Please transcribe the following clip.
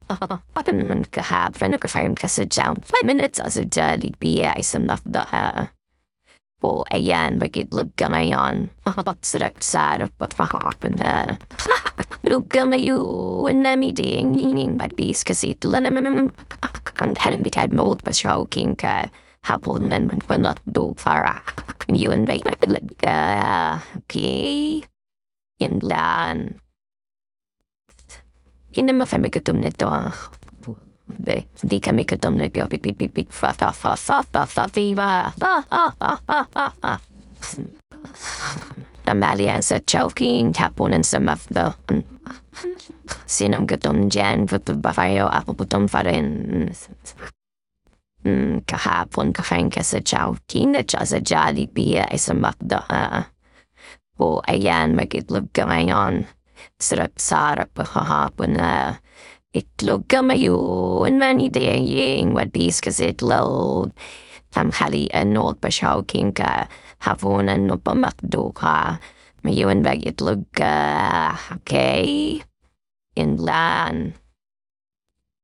من كهاب فنك فاهم كسجام 5 minutes as a dirty BA some of the for ayan bagid lug gamayon direct side of but happen lug gamayu and nami ding ying bad bees cause it lenam and hadn't been had mold but shouking hapon men when not do fara you and right okay in lan in ma femme que tum neto di kami que tum neto pi fa viva the Malian said choking tapon and some of the sinum gutum jan with the bafayo apple putum farin kahapon kafanka sa choking that just a jolly beer is some of the o ayan magidlog gamayon sarap hahapon itlog gamayo and many daying what bees cause it load tanghali old pa choking ka hapunan no pamakdo ka mayun bag itlog ka okay in lan